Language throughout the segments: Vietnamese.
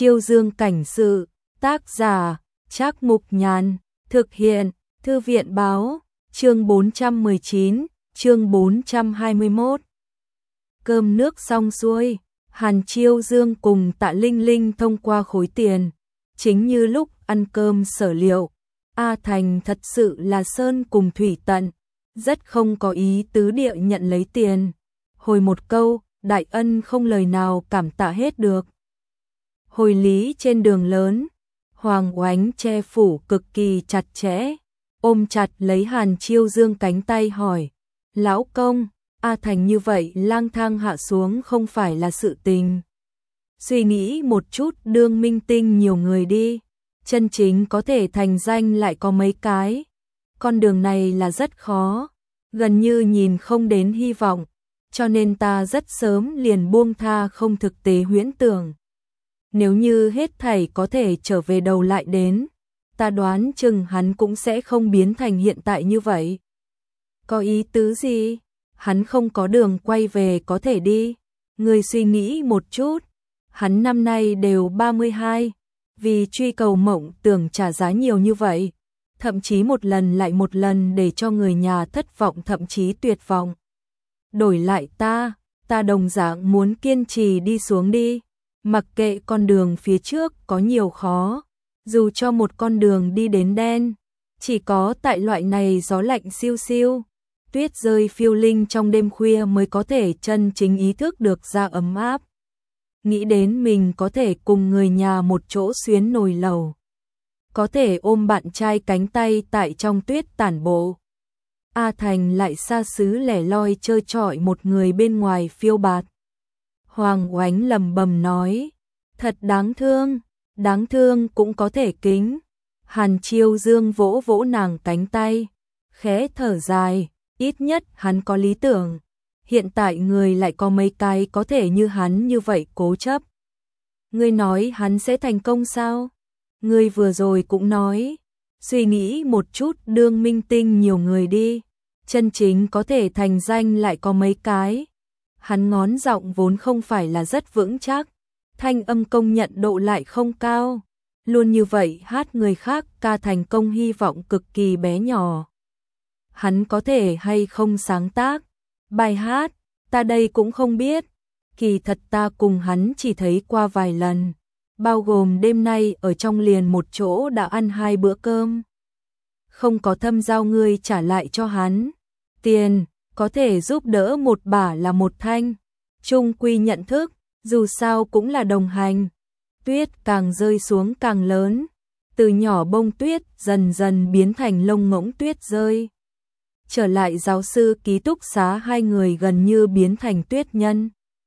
Chiêu Dương cảnh sự, tác giả, Trác Mục Nhàn, thực hiện, Thư viện báo, chương 419, chương 421. Cơm nước xong xuôi, Hàn Chiêu Dương cùng Tạ Linh Linh thông qua khối tiền. Chính như lúc ăn cơm sở liệu, A Thành thật sự là sơn cùng thủy tận, rất không có ý tứ địa nhận lấy tiền. Hồi một câu, đại ân không lời nào cảm tạ hết được. Hồi lý trên đường lớn, Hoàng Oánh che phủ cực kỳ chặt chẽ, ôm chặt lấy Hàn Chiêu Dương cánh tay hỏi, lão công, A Thành như vậy lang thang hạ xuống không phải là sự tình. Suy nghĩ một chút đương minh tinh nhiều người đi, chân chính có thể thành danh lại có mấy cái. Con đường này là rất khó, gần như nhìn không đến hy vọng, cho nên ta rất sớm liền buông tha không thực tế huyễn tưởng. Nếu như hết thảy có thể trở về đầu lại đến, ta đoán chừng hắn cũng sẽ không biến thành hiện tại như vậy. Có ý tứ gì? Hắn không có đường quay về có thể đi. Người suy nghĩ một chút, hắn năm nay đều 32, vì truy cầu mộng tưởng trả giá nhiều như vậy, thậm chí một lần lại một lần để cho người nhà thất vọng thậm chí tuyệt vọng. Đổi lại ta đồng dạng muốn kiên trì đi xuống đi, mặc kệ con đường phía trước có nhiều khó, dù cho một con đường đi đến đen, chỉ có tại loại này gió lạnh siêu siêu, tuyết rơi phiêu linh trong đêm khuya mới có thể chân chính ý thức được ra ấm áp. Nghĩ đến mình có thể cùng người nhà một chỗ xuyến nồi lẩu, có thể ôm bạn trai cánh tay tại trong tuyết tản bộ. A Thành lại xa xứ lẻ loi chơi trọi một người bên ngoài phiêu bạt. Hoàng Oánh lầm bầm nói, thật đáng thương cũng có thể kính. Hàn Chiêu Dương vỗ vỗ nàng cánh tay, khẽ thở dài, ít nhất hắn có lý tưởng. Hiện tại người lại có mấy cái có thể như hắn như vậy cố chấp. Ngươi nói hắn sẽ thành công sao? Ngươi vừa rồi cũng nói, suy nghĩ một chút đương minh tinh nhiều người đi, chân chính có thể thành danh lại có mấy cái. Hắn ngón giọng vốn không phải là rất vững chắc, thanh âm công nhận độ lại không cao, luôn như vậy hát người khác ca thành công hy vọng cực kỳ bé nhỏ. Hắn có thể hay không sáng tác bài hát, ta đây cũng không biết, kỳ thật ta cùng hắn chỉ thấy qua vài lần, bao gồm đêm nay ở trong liền một chỗ đã ăn 2 bữa cơm. Không có thâm giao ngươi trả lại cho hắn, tiền có thể giúp đỡ một bả là một thanh, chung quy nhận thức, dù sao cũng là đồng hành. Tuyết càng rơi xuống càng lớn, từ nhỏ bông tuyết dần dần biến thành lông ngỗng tuyết rơi. Trở lại giáo sư ký túc xá hai người gần như biến thành tuyết nhân.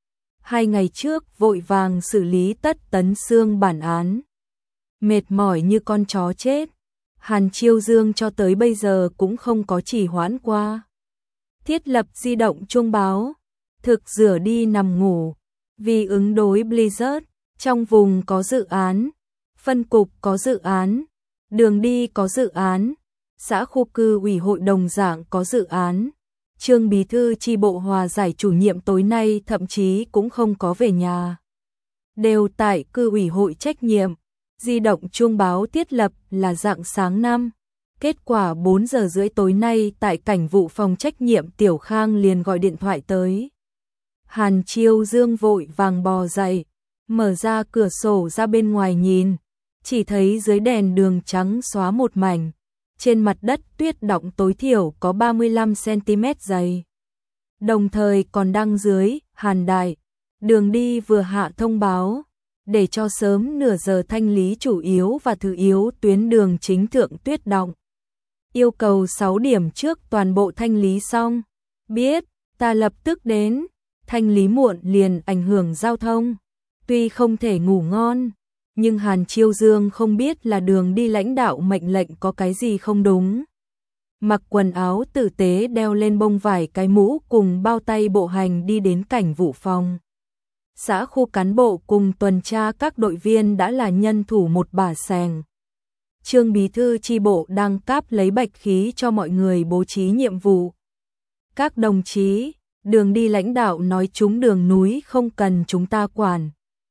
2 ngày trước vội vàng xử lý tất tấn xương bản án. Mệt mỏi như con chó chết. Hàn Chiêu Dương cho tới bây giờ cũng không có trì hoãn qua. Thiết lập di động chuông báo, thực rửa đi nằm ngủ. Vì ứng đối Blizzard, trong vùng có dự án, phân cục có dự án, đường đi có dự án, xã khu cư ủy hội đồng dạng có dự án. Trương bí thư chi bộ hòa giải chủ nhiệm tối nay thậm chí cũng không có về nhà. Đều tại cư ủy hội trách nhiệm, di động chuông báo thiết lập là rạng sáng 5. Kết quả 4 giờ rưỡi tối nay tại cảnh vụ phòng trách nhiệm Tiểu Khang liền gọi điện thoại tới. Hàn Chiêu Dương vội vàng bò dậy, mở ra cửa sổ ra bên ngoài nhìn, chỉ thấy dưới đèn đường trắng xóa một mảnh. Trên mặt đất tuyết đọng tối thiểu có 35cm dày. Đồng thời còn đăng dưới, Hàn Đại, đường đi vừa hạ thông báo, để cho sớm nửa giờ thanh lý chủ yếu và thứ yếu tuyến đường chính thượng tuyết đọng. Yêu cầu 6 điểm trước toàn bộ thanh lý xong. Biết, ta lập tức đến, thanh lý muộn liền ảnh hưởng giao thông. Tuy không thể ngủ ngon, nhưng Hàn Chiêu Dương không biết là đường đi lãnh đạo mệnh lệnh có cái gì không đúng. Mặc quần áo tử tế đeo lên bông vải cái mũ cùng bao tay bộ hành đi đến cảnh vụ phòng. Xã khu cán bộ cùng tuần tra các đội viên đã là nhân thủ một bả xèng. Trương bí thư chi bộ đang cáp lấy bạch khí cho mọi người bố trí nhiệm vụ. Các đồng chí, đường đi lãnh đạo nói chúng đường núi không cần chúng ta quản.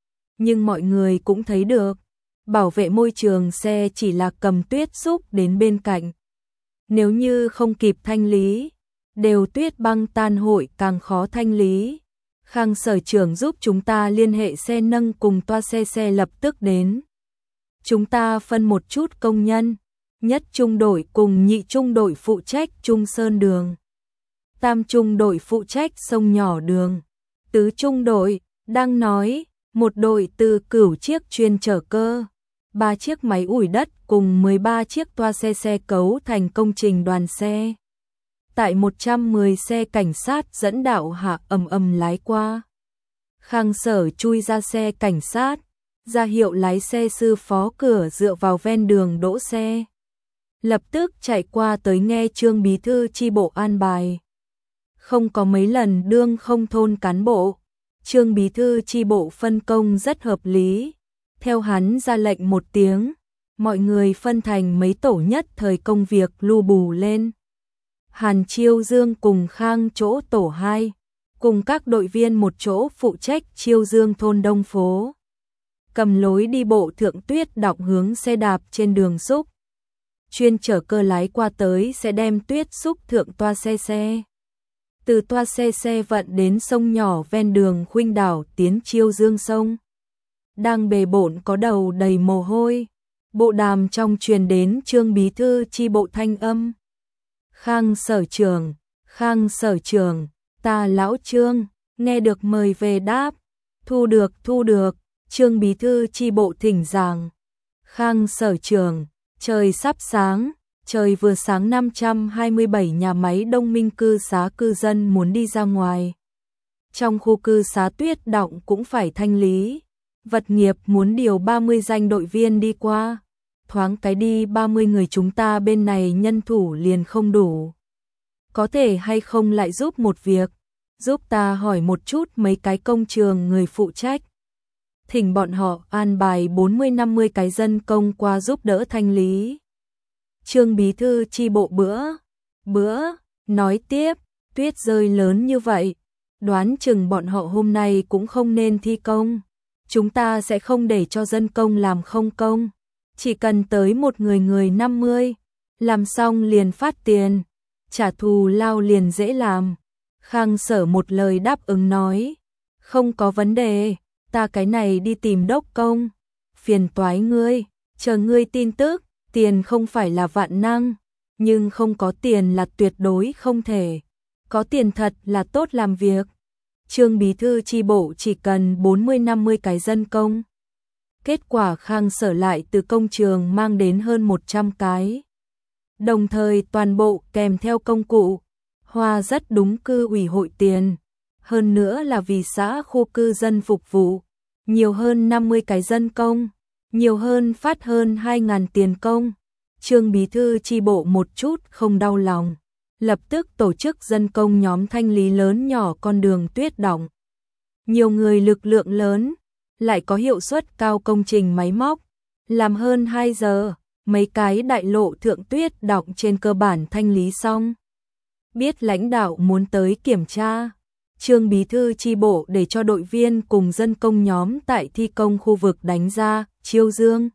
nhưng mọi người cũng thấy được. Bảo vệ môi trường xe chỉ là cầm tuyết xúc đến bên cạnh. Nếu như không kịp thanh lý, đều tuyết băng tan hội càng khó thanh lý. Khang sở trưởng giúp chúng ta liên hệ xe nâng cùng toa xe lập tức đến. Chúng ta phân một chút công nhân, nhất trung đội cùng nhị trung đội phụ trách Trung Sơn đường. Tam trung đội phụ trách sông nhỏ đường. Tứ trung đội, đang nói, một đội từ Cửu chiếc chuyên chở cơ, 3 chiếc máy ủi đất cùng 13 chiếc toa xe cấu thành công trình đoàn xe. Tại 110 xe cảnh sát dẫn đạo hạ ầm lái qua. Khang sở chui ra xe cảnh sát, ra hiệu lái xe sư phó cửa dựa vào ven đường đỗ xe. Lập tức chạy qua tới nghe Trương bí thư chi bộ an bài. Không có mấy lần đương không thôn cán bộ, Trương bí thư chi bộ phân công rất hợp lý. Theo hắn ra lệnh một tiếng, mọi người phân thành mấy tổ nhất thời công việc lu bù lên. Hàn Chiêu Dương cùng Khang chỗ tổ 2, cùng các đội viên một chỗ phụ trách Chiêu Dương thôn Đông phố. Cầm lối đi bộ thượng tuyết đọng hướng xe đạp trên đường xúc. Chuyên chở cơ lái qua tới sẽ đem tuyết xúc thượng toa xe. Từ toa xe vận đến sông nhỏ ven đường Khuynh Đảo tiến Chiêu Dương sông. Đang bề bộn có đầu đầy mồ hôi, bộ đàm trong truyền đến Trương bí thư chi bộ thanh âm. Khang sở trưởng, ta lão Trương, nghe được mời về đáp. Thu được, Trương bí thư chi bộ thỉnh giảng. Khang sở trưởng, trời sắp sáng, trời vừa sáng 527 nhà máy Đông Minh cư xá cư dân muốn đi ra ngoài. Trong khu cư xá tuyết đọng cũng phải thanh lý. Vật nghiệp muốn điều 30 danh đội viên đi qua. Thoáng cái đi 30 người chúng ta bên này nhân thủ liền không đủ. Có thể hay không lại giúp một việc, giúp ta hỏi một chút mấy cái công trường người phụ trách. Thỉnh bọn họ an bài 40-50 cái dân công qua giúp đỡ thanh lý. Trương bí thư chi bộ bữa, nói tiếp, tuyết rơi lớn như vậy, đoán chừng bọn họ hôm nay cũng không nên thi công. Chúng ta sẽ không để cho dân công làm không công, chỉ cần tới một người 50, làm xong liền phát tiền, trả thù lao liền dễ làm. Khang sở một lời đáp ứng nói, không có vấn đề, ta cái này đi tìm đốc công, phiền toái ngươi, chờ ngươi tin tức, tiền không phải là vạn năng, nhưng không có tiền là tuyệt đối không thể, có tiền thật là tốt làm việc. Trương bí thư chi bộ chỉ cần 40-50 cái dân công. Kết quả Khang sở lại từ công trường mang đến hơn 100 cái. Đồng thời toàn bộ kèm theo công cụ, hoa rất đúng cư ủy hội tiền. Hơn nữa là vì xã khu cư dân phục vụ, nhiều hơn 50 cái dân công, nhiều hơn phát hơn 2.000 tiền công. Trương bí thư chi bộ một chút không đau lòng. Lập tức tổ chức dân công nhóm thanh lý lớn nhỏ con đường tuyết đọng. Nhiều người lực lượng lớn, lại có hiệu suất cao công trình máy móc. Làm hơn 2 giờ, mấy cái đại lộ thượng tuyết đọng trên cơ bản thanh lý xong. Biết lãnh đạo muốn tới kiểm tra, Trương bí thư chi bộ để cho đội viên cùng dân công nhóm tại thi công khu vực đánh ra, Chiêu Dương.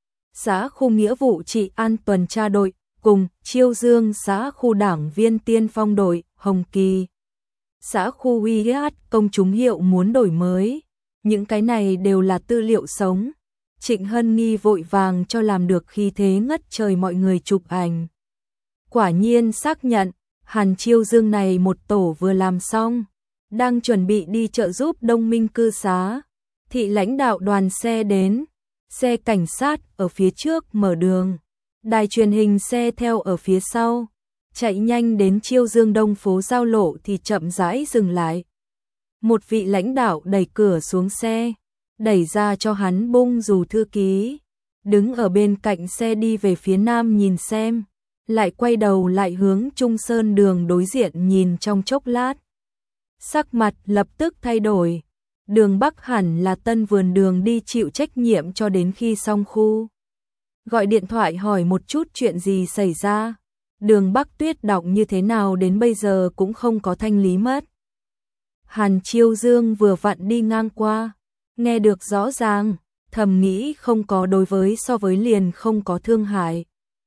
Xã khu nghĩa vụ trị an tuần tra đội, cùng Chiêu Dương xã khu đảng viên tiên phong đội, Hồng Kỳ. Xã khu uy công chúng hiệu muốn đổi mới. Những cái này đều là tư liệu sống. Trịnh Hân Nghi vội vàng cho làm được khi thế ngất trời mọi người chụp ảnh. Quả nhiên xác nhận, Hàn Chiêu Dương này một tổ vừa làm xong, đang chuẩn bị đi trợ giúp Đông Minh cư xá. Thị lãnh đạo đoàn xe đến, xe cảnh sát ở phía trước mở đường. Đài truyền hình xe theo ở phía sau, chạy nhanh đến Chiêu Dương Đông phố giao lộ thì chậm rãi dừng lại. Một vị lãnh đạo đẩy cửa xuống xe, đẩy ra cho hắn bung dù thư ký, đứng ở bên cạnh xe đi về phía nam nhìn xem, lại quay đầu lại hướng Trung Sơn đường đối diện nhìn trong chốc lát. Sắc mặt lập tức thay đổi, đường Bắc hẳn là Tân Vườn đường đi chịu trách nhiệm cho đến khi xong khu. Gọi điện thoại hỏi một chút chuyện gì xảy ra, đường Bắc tuyết đọng như thế nào đến bây giờ cũng không có thanh lý mất. Hàn Chiêu Dương vừa vặn đi ngang qua, Nghe được rõ ràng, thầm nghĩ không có đối với so với liền không có thương hại.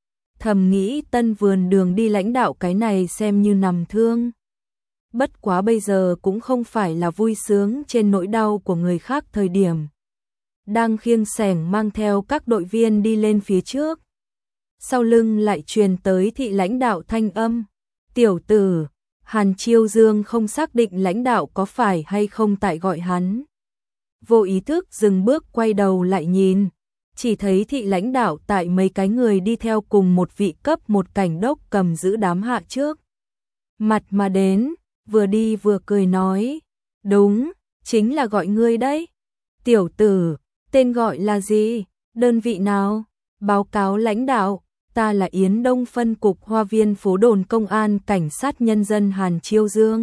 Thầm nghĩ Tân Vườn Đường đi lãnh đạo cái này xem như nằm thương. Bất quá bây giờ cũng không phải là vui sướng trên nỗi đau của người khác thời điểm. Đang khiêng xẻng mang theo các đội viên đi lên phía trước. Sau lưng lại truyền tới thị lãnh đạo thanh âm. Tiểu tử, Hàn Chiêu Dương không xác định lãnh đạo có phải hay không tại gọi hắn. Vô ý thức dừng bước quay đầu lại nhìn. Chỉ thấy thị lãnh đạo tại mấy cái người đi theo cùng một vị cấp một cảnh đốc cầm giữ đám hạ trước. Mặt mà đến, vừa đi vừa cười nói. Đúng, chính là gọi ngươi đấy. Tiểu tử, tên gọi là gì? Đơn vị nào? Báo cáo lãnh đạo, ta là Yến Đông phân cục Hoa Viên phố đồn công an cảnh sát nhân dân Hàn Chiêu Dương.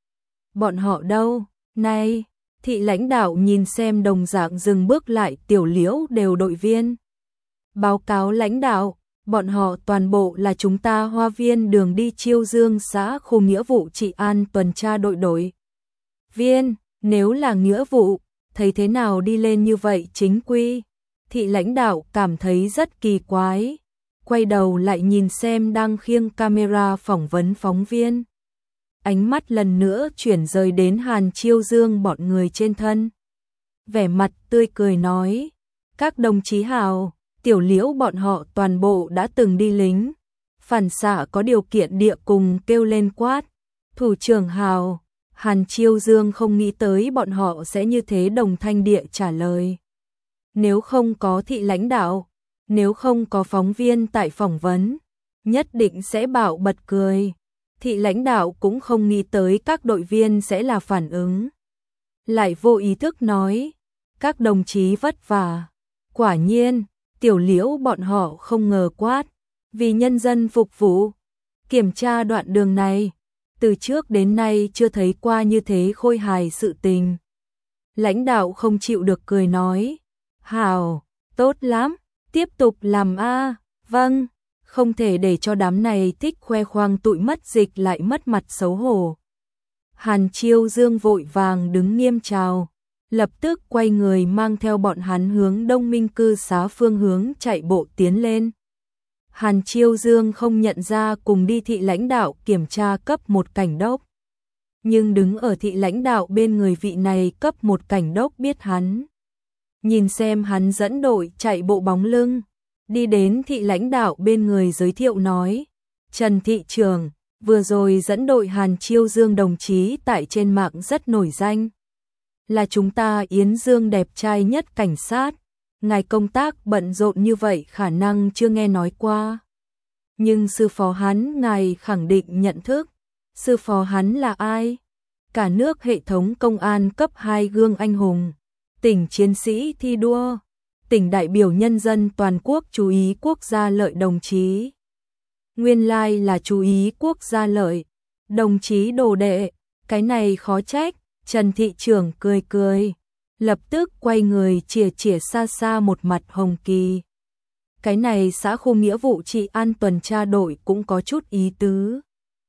Bọn họ đâu? Này, thị lãnh đạo nhìn xem đồng dạng dừng bước lại Tiểu Liễu đều đội viên. Báo cáo lãnh đạo, bọn họ toàn bộ là chúng ta Hoa Viên đường đi Chiêu Dương xã khu nghĩa vụ trị an tuần tra đội viên, nếu là nghĩa vụ, thấy thế nào đi lên như vậy chính quy. Thị lãnh đạo cảm thấy rất kỳ quái, quay đầu lại nhìn xem đang khiêng camera phỏng vấn phóng viên. Ánh mắt lần nữa chuyển rời đến Hàn Chiêu Dương bọn người trên thân. Vẻ mặt tươi cười nói, các đồng chí hào, Tiểu Liễu bọn họ toàn bộ đã từng đi lính. Phản xạ có điều kiện địa cùng kêu lên quát. Thủ trưởng hào, Hàn Chiêu Dương không nghĩ tới bọn họ sẽ như thế đồng thanh địa trả lời. Nếu không có thị lãnh đạo, nếu không có phóng viên tại phỏng vấn, nhất định sẽ bạo bật cười. Thị lãnh đạo cũng không nghĩ tới các đội viên sẽ là phản ứng. Lại vô ý thức nói, các đồng chí vất vả. Quả nhiên, Tiểu Liễu bọn họ không ngờ quát, vì nhân dân phục vụ. Kiểm tra đoạn đường này, từ trước đến nay chưa thấy qua như thế khôi hài sự tình. Lãnh đạo không chịu được cười nói, hào, tốt lắm, tiếp tục làm a. Vâng, không thể để cho đám này thích khoe khoang tụi mất dịch lại mất mặt xấu hổ. Hàn Chiêu Dương vội vàng đứng nghiêm chào, lập tức quay người mang theo bọn hắn hướng Đông Minh cư xá phương hướng chạy bộ tiến lên. Hàn Chiêu Dương không nhận ra cùng đi thị lãnh đạo kiểm tra cấp một cảnh đốc. Nhưng đứng ở thị lãnh đạo bên người vị này cấp một cảnh đốc biết hắn. Nhìn xem hắn dẫn đội chạy bộ bóng lưng, đi đến thị lãnh đạo bên người giới thiệu nói, Trần thị trưởng, vừa rồi dẫn đội Hàn Chiêu Dương đồng chí tại trên mạng rất nổi danh. Là chúng ta Yến Dương đẹp trai nhất cảnh sát, ngài công tác bận rộn như vậy khả năng chưa nghe nói qua. Nhưng sư phó hắn ngài khẳng định nhận thức, sư phó hắn là ai? Cả nước hệ thống công an cấp 2 gương anh hùng, tỉnh chiến sĩ thi đua, tỉnh đại biểu nhân dân toàn quốc chú ý quốc gia lợi đồng chí. Nguyên lai là chú ý quốc gia lợi, đồng chí đồ đệ, cái này khó trách. Trần thị trưởng cười cười, lập tức quay người chìa chìa xa xa một mặt hồng kỳ. Cái này xã khu nghĩa vụ trị an tuần tra đội cũng có chút ý tứ.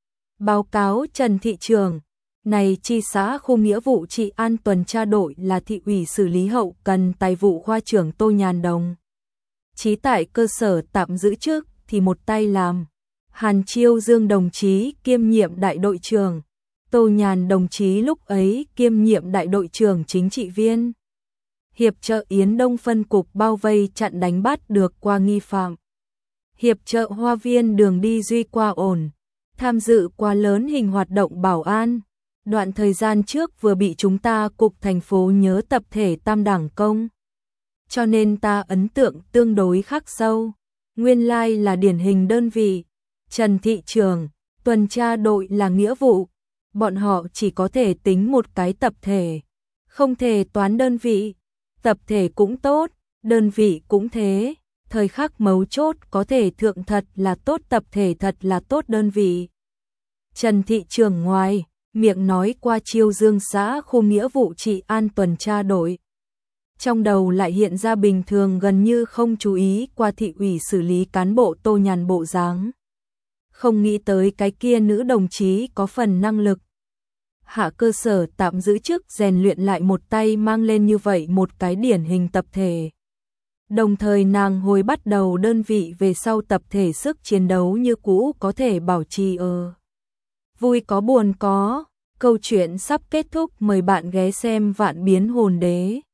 Báo cáo Trần thị trưởng, này chi xã khu nghĩa vụ trị an tuần tra đội là thị ủy xử lý hậu cần tài vụ khoa trưởng Tô Nhàn Đồng. Chí tại cơ sở tạm giữ trước thì một tay làm. Hàn Chiêu Dương đồng chí kiêm nhiệm đại đội trưởng. Tô Nhàn đồng chí lúc ấy kiêm nhiệm đại đội trưởng chính trị viên. Hiệp trợ Yến Đông phân cục bao vây chặn đánh bắt được qua nghi phạm. Hiệp trợ Hoa Viên đường đi duy qua ổn. Tham dự qua lớn hình hoạt động bảo an. Đoạn thời gian trước vừa bị chúng ta cục thành phố nhớ tập thể tam đảng công. Cho nên ta ấn tượng tương đối khắc sâu. Nguyên lai là điển hình đơn vị. Trần thị trưởng, tuần tra đội là nghĩa vụ. Bọn họ chỉ có thể tính một cái tập thể, không thể toán đơn vị. Tập thể cũng tốt, đơn vị cũng thế, thời khắc mấu chốt có thể thượng thật là tốt tập thể thật là tốt đơn vị. Trần thị trưởng ngoài, miệng nói qua Chiêu Dương xã khu nghĩa vụ trị an tuần tra đội. Trong đầu lại hiện ra bình thường gần như không chú ý qua thị ủy xử lý cán bộ Tô Nhàn bộ dáng. Không nghĩ tới cái kia nữ đồng chí có phần năng lực. hạ cơ sở tạm giữ chức rèn luyện lại một tay mang lên như vậy một cái điển hình tập thể. Đồng thời nàng hồi bắt đầu đơn vị về sau tập thể sức chiến đấu như cũ có thể bảo trì vui có buồn có. Câu chuyện sắp kết thúc, mời bạn ghé xem Vạn Biến Hồn Đế.